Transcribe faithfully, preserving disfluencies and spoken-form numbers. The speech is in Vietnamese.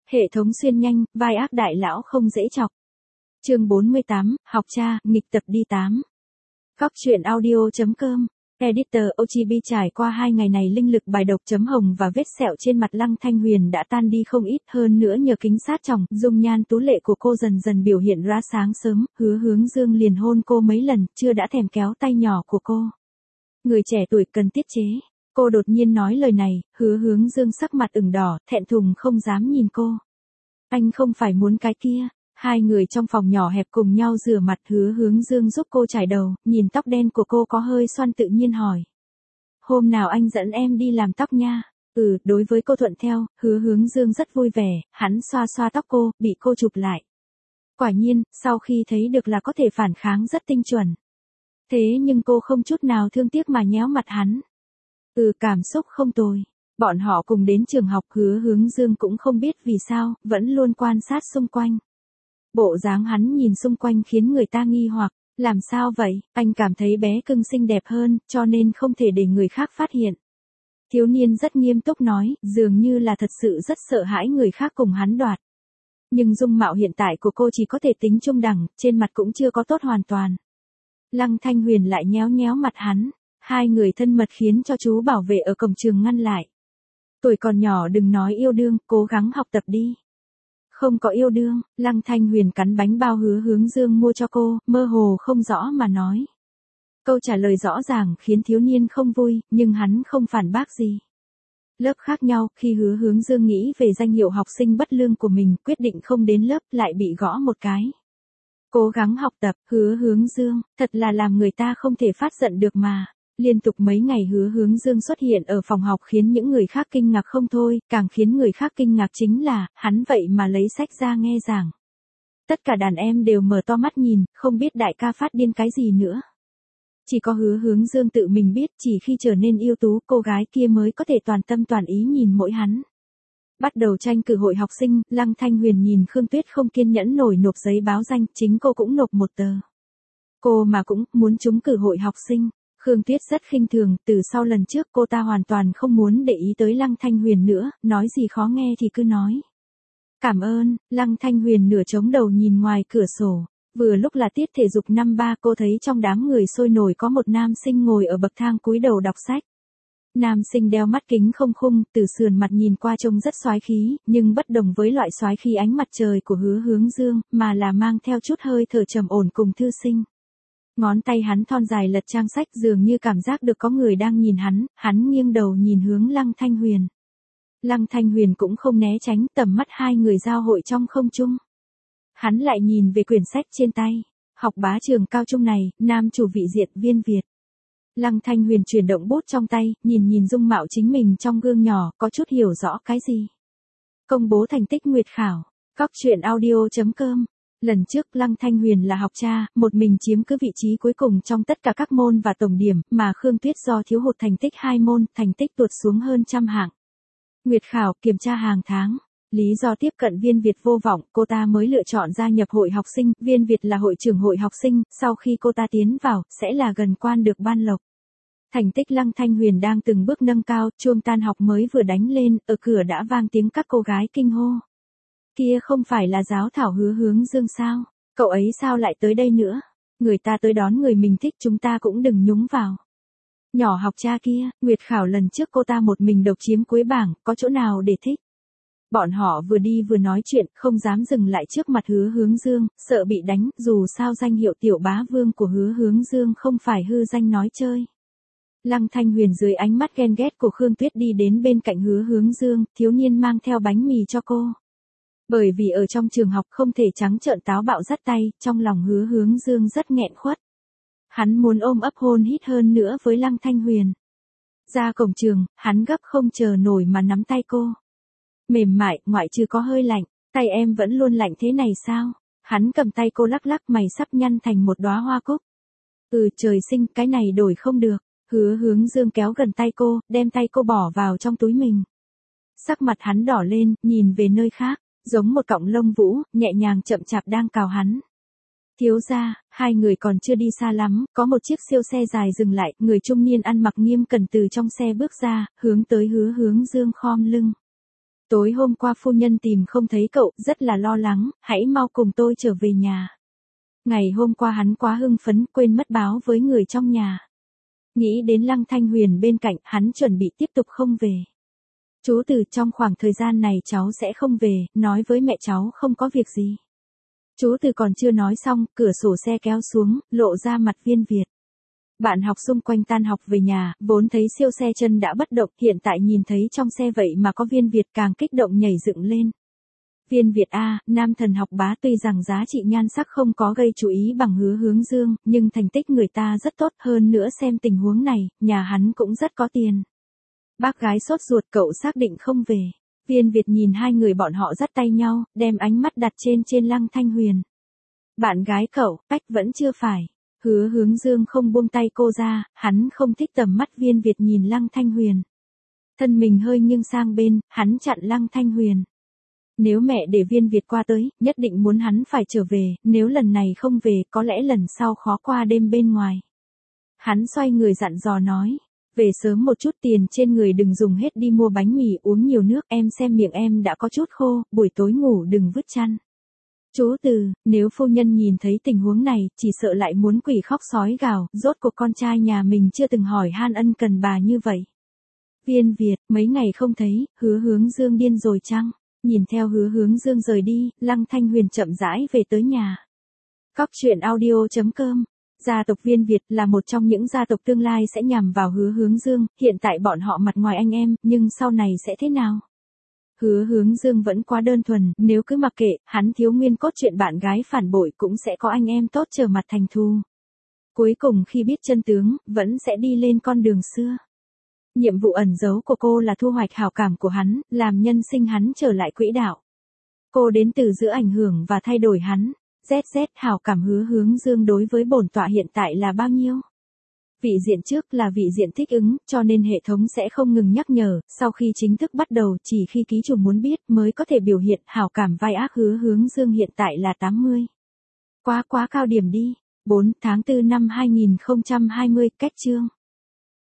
Hệ thống xuyên nhanh, vai ác đại lão không dễ chọc. Chương bốn mươi tám, học cha, nghịch tập đi tám. Góc truyện audio.com. Editor ô giê bê trải qua hai ngày này linh lực bài độc chấm hồng và vết sẹo trên mặt Lăng Thanh Huyền đã tan đi không ít, hơn nữa nhờ kính sát tròng, dung nhan tú lệ của cô dần dần biểu hiện ra sáng sớm, Hứa Hướng Dương liền hôn cô mấy lần, chưa đã thèm kéo tay nhỏ của cô. Người trẻ tuổi cần tiết chế. Cô đột nhiên nói lời này, Hứa Hướng Dương sắc mặt ửng đỏ, thẹn thùng không dám nhìn cô. Anh không phải muốn cái kia. Hai người trong phòng nhỏ hẹp cùng nhau rửa mặt, Hứa Hướng Dương giúp cô chải đầu, nhìn tóc đen của cô có hơi xoăn tự nhiên hỏi. Hôm nào anh dẫn em đi làm tóc nha. Ừ, đối với cô thuận theo, Hứa Hướng Dương rất vui vẻ, hắn xoa xoa tóc cô, bị cô chụp lại. Quả nhiên, sau khi thấy được là có thể phản kháng rất tinh chuẩn. Thế nhưng cô không chút nào thương tiếc mà nhéo mặt hắn. Ừ, cảm xúc không tồi. Bọn họ cùng đến trường học, Hứa Hướng Dương cũng không biết vì sao, vẫn luôn quan sát xung quanh. Bộ dáng hắn nhìn xung quanh khiến người ta nghi hoặc, làm sao vậy, anh cảm thấy bé cưng xinh đẹp hơn, cho nên không thể để người khác phát hiện. Thiếu niên rất nghiêm túc nói, dường như là thật sự rất sợ hãi người khác cùng hắn đoạt. Nhưng dung mạo hiện tại của cô chỉ có thể tính trung đẳng, trên mặt cũng chưa có tốt hoàn toàn. Lăng Thanh Huyền lại nhéo nhéo mặt hắn, hai người thân mật khiến cho chú bảo vệ ở cổng trường ngăn lại. Tuổi còn nhỏ đừng nói yêu đương, cố gắng học tập đi. Không có yêu đương, Lăng Thanh Huyền cắn bánh bao Hứa Hướng Dương mua cho cô, mơ hồ không rõ mà nói. Câu trả lời rõ ràng khiến thiếu niên không vui, nhưng hắn không phản bác gì. Lớp khác nhau, khi Hứa Hướng Dương nghĩ về danh hiệu học sinh bất lương của mình, quyết định không đến lớp, lại bị gõ một cái. Cố gắng học tập, Hứa Hướng Dương, thật là làm người ta không thể phát giận được mà. Liên tục mấy ngày Hứa Hướng Dương xuất hiện ở phòng học khiến những người khác kinh ngạc không thôi, càng khiến người khác kinh ngạc chính là, hắn vậy mà lấy sách ra nghe giảng. Tất cả đàn em đều mở to mắt nhìn, không biết đại ca phát điên cái gì nữa. Chỉ có Hứa Hướng Dương tự mình biết, chỉ khi trở nên ưu tú, cô gái kia mới có thể toàn tâm toàn ý nhìn mỗi hắn. Bắt đầu tranh cử hội học sinh, Lăng Thanh Huyền nhìn Khương Tuyết không kiên nhẫn nổi nộp giấy báo danh, chính cô cũng nộp một tờ. Cô mà cũng muốn trúng cử hội học sinh. Khương Tuyết rất khinh thường, từ sau lần trước cô ta hoàn toàn không muốn để ý tới Lăng Thanh Huyền nữa, nói gì khó nghe thì cứ nói. Cảm ơn, Lăng Thanh Huyền nửa chống đầu nhìn ngoài cửa sổ, vừa lúc là tiết thể dục năm ba, cô thấy trong đám người sôi nổi có một nam sinh ngồi ở bậc thang cúi đầu đọc sách. Nam sinh đeo mắt kính không khung, từ sườn mặt nhìn qua trông rất soái khí, nhưng bất đồng với loại soái khí ánh mặt trời của Hứa Hướng Dương, mà là mang theo chút hơi thở trầm ổn cùng thư sinh. Ngón tay hắn thon dài lật trang sách dường như cảm giác được có người đang nhìn hắn, hắn nghiêng đầu nhìn hướng Lăng Thanh Huyền. Lăng Thanh Huyền cũng không né tránh, tầm mắt hai người giao hội trong không trung. Hắn lại nhìn về quyển sách trên tay, học bá trường cao trung này, nam chủ vị diện Viên Việt. Lăng Thanh Huyền chuyển động bút trong tay, nhìn nhìn dung mạo chính mình trong gương nhỏ, có chút hiểu rõ cái gì. Công bố thành tích nguyệt khảo, góc truyện audio.com. Lần trước Lăng Thanh Huyền là học cha, một mình chiếm cứ vị trí cuối cùng trong tất cả các môn và tổng điểm, mà Khương Tuyết do thiếu hụt thành tích hai môn, thành tích tuột xuống hơn trăm hạng. Nguyệt khảo, kiểm tra hàng tháng. Lý do tiếp cận Viên Việt vô vọng, cô ta mới lựa chọn gia nhập hội học sinh, Viên Việt là hội trưởng hội học sinh, sau khi cô ta tiến vào, sẽ là gần quan được ban lộc. Thành tích Lăng Thanh Huyền đang từng bước nâng cao, chuông tan học mới vừa đánh lên, ở cửa đã vang tiếng các cô gái kinh hô. Kia không phải là giáo thảo Hứa Hướng Dương sao? Cậu ấy sao lại tới đây nữa? Người ta tới đón người mình thích, chúng ta cũng đừng nhúng vào. Nhỏ học cha kia, nguyệt khảo lần trước cô ta một mình độc chiếm cuối bảng, có chỗ nào để thích? Bọn họ vừa đi vừa nói chuyện, không dám dừng lại trước mặt Hứa Hướng Dương, sợ bị đánh, dù sao danh hiệu tiểu bá vương của Hứa Hướng Dương không phải hư danh nói chơi. Lăng Thanh Huyền dưới ánh mắt ghen ghét của Khương Tuyết đi đến bên cạnh Hứa Hướng Dương, thiếu niên mang theo bánh mì cho cô. Bởi vì ở trong trường học không thể trắng trợn táo bạo dắt tay, trong lòng Hứa Hướng Dương rất nghẹn khuất. Hắn muốn ôm ấp hôn hít hơn nữa với Lăng Thanh Huyền. Ra cổng trường, hắn gấp không chờ nổi mà nắm tay cô. Mềm mại, ngoại trừ có hơi lạnh, tay em vẫn luôn lạnh thế này sao? Hắn cầm tay cô lắc lắc, mày sắp nhăn thành một đóa hoa cúc. Ừ, trời sinh, cái này đổi không được. Hứa Hướng Dương kéo gần tay cô, đem tay cô bỏ vào trong túi mình. Sắc mặt hắn đỏ lên, nhìn về nơi khác. Giống một cọng lông vũ, nhẹ nhàng chậm chạp đang cào hắn. Thiếu gia, hai người còn chưa đi xa lắm, có một chiếc siêu xe dài dừng lại, người trung niên ăn mặc nghiêm cẩn từ trong xe bước ra, hướng tới Hứa Hướng Dương khom lưng. Tối hôm qua phu nhân tìm không thấy cậu, rất là lo lắng, hãy mau cùng tôi trở về nhà. Ngày hôm qua hắn quá hưng phấn, quên mất báo với người trong nhà. Nghĩ đến Lăng Thanh Huyền bên cạnh, hắn chuẩn bị tiếp tục không về. Chú từ trong khoảng thời gian này cháu sẽ không về, nói với mẹ cháu không có việc gì. Chú từ còn chưa nói xong, cửa sổ xe kéo xuống, lộ ra mặt Viên Việt. Bạn học xung quanh tan học về nhà, vốn thấy siêu xe chân đã bất động, hiện tại nhìn thấy trong xe vậy mà có Viên Việt càng kích động nhảy dựng lên. Viên Việt A, nam thần học bá tuy rằng giá trị nhan sắc không có gây chú ý bằng Hứa Hướng Dương, nhưng thành tích người ta rất tốt, hơn nữa xem tình huống này, nhà hắn cũng rất có tiền. Bác gái sốt ruột, cậu xác định không về. Viên Việt nhìn hai người bọn họ dắt tay nhau, đem ánh mắt đặt trên trên Lăng Thanh Huyền. Bạn gái cậu, cách vẫn chưa phải. Hứa Hướng Dương không buông tay cô ra, hắn không thích tầm mắt Viên Việt nhìn Lăng Thanh Huyền. Thân mình hơi nghiêng sang bên, hắn chặn Lăng Thanh Huyền. Nếu mẹ để Viên Việt qua tới, nhất định muốn hắn phải trở về, nếu lần này không về, có lẽ lần sau khó qua đêm bên ngoài. Hắn xoay người dặn dò nói, về sớm một chút, tiền trên người đừng dùng hết đi mua bánh mì, uống nhiều nước, em xem miệng em đã có chút khô, buổi tối ngủ đừng vứt chăn. Chú Từ, nếu phu nhân nhìn thấy tình huống này, chỉ sợ lại muốn quỷ khóc sói gào, rốt cuộc con trai nhà mình chưa từng hỏi han ân cần bà như vậy. Viên Việt, mấy ngày không thấy, Hứa Hướng Dương điên rồi chăng? Nhìn theo Hứa Hướng Dương rời đi, Lăng Thanh Huyền chậm rãi về tới nhà. Cóc truyện audio chấm com. Gia tộc Viên Việt là một trong những gia tộc tương lai sẽ nhằm vào Hứa Hướng Dương, hiện tại bọn họ mặt ngoài anh em, nhưng sau này sẽ thế nào? Hứa Hướng Dương vẫn quá đơn thuần, nếu cứ mặc kệ, hắn thiếu nguyên cốt truyện bạn gái phản bội cũng sẽ có anh em tốt trở mặt thành thù. Cuối cùng khi biết chân tướng, vẫn sẽ đi lên con đường xưa. Nhiệm vụ ẩn giấu của cô là thu hoạch hảo cảm của hắn, làm nhân sinh hắn trở lại quỹ đạo. Cô đến từ giữa ảnh hưởng và thay đổi hắn. zét zét hảo cảm Hứa Hướng Dương đối với bổn tọa hiện tại là bao nhiêu? Vị diện trước là vị diện thích ứng, cho nên hệ thống sẽ không ngừng nhắc nhở, sau khi chính thức bắt đầu chỉ khi ký chủ muốn biết mới có thể biểu hiện hảo cảm vai ác Hứa Hướng Dương hiện tại là tám mươi. Quá quá cao điểm đi. bốn tháng tư năm hai nghìn không trăm hai mươi, cách chương.